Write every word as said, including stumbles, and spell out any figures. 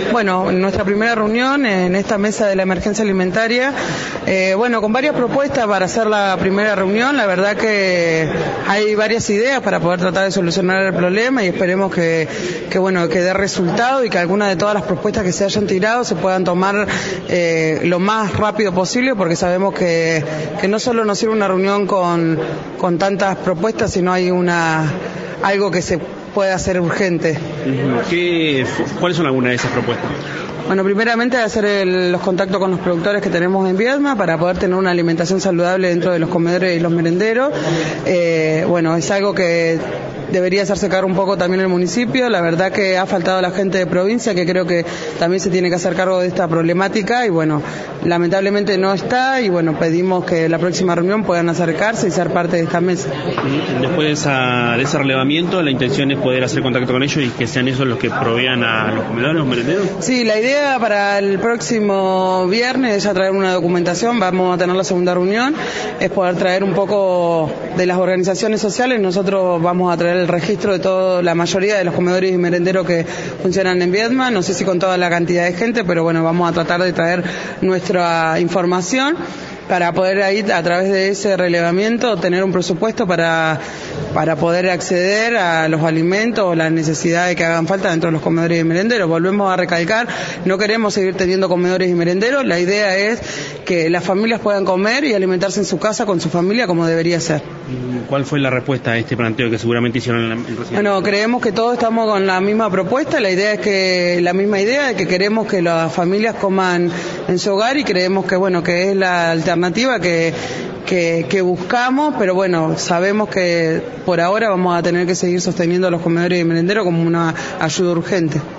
Bueno, nuestra primera reunión en esta mesa de la emergencia alimentaria, eh, bueno, con varias propuestas para hacer la primera reunión. La verdad que hay varias ideas para poder tratar de solucionar el problema y esperemos que, que bueno, que dé resultado y que algunas de todas las propuestas que se hayan tirado se puedan tomar eh, lo más rápido posible, porque sabemos que, que no solo nos sirve una reunión con, con tantas propuestas, sino hay una algo que se puede hacer urgente. ¿Qué, ¿Cuáles son algunas de esas propuestas? Bueno, primeramente hacer el, los contactos con los productores que tenemos en Viedma para poder tener una alimentación saludable dentro de los comedores y los merenderos. Eh, bueno, es algo que debería hacerse cargo un poco también el municipio. La verdad que ha faltado la gente de provincia, que creo que también se tiene que hacer cargo de esta problemática y bueno, lamentablemente no está y bueno, pedimos que la próxima reunión puedan acercarse y ser parte de esta mesa. Después de, esa, de ese relevamiento, la intención es poder hacer contacto con ellos y que sean ellos los que provean a los comedores, los merenderos. Sí, la idea para el próximo viernes es ya traer una documentación. Vamos a tener la segunda reunión, es poder traer un poco de las organizaciones sociales. Nosotros vamos a traer el registro de toda la mayoría de los comedores y merenderos que funcionan en Viedma, no sé si con toda la cantidad de gente, pero bueno, vamos a tratar de traer nuestra información para poder ahí, a través de ese relevamiento, tener un presupuesto para, para poder acceder a los alimentos o las necesidades que hagan falta dentro de los comedores y merenderos. Volvemos a recalcar, no queremos seguir teniendo comedores y merenderos, la idea es que las familias puedan comer y alimentarse en su casa con su familia como debería ser. ¿Cuál fue la respuesta a este planteo que seguramente hicieron en la en Bueno, creemos que todos estamos con la misma propuesta, la idea es que, la misma idea de que queremos que las familias coman en su hogar y creemos que bueno, que es la alternativa que, que, que buscamos, pero bueno, sabemos que por ahora vamos a tener que seguir sosteniendo a los comedores y merenderos como una ayuda urgente.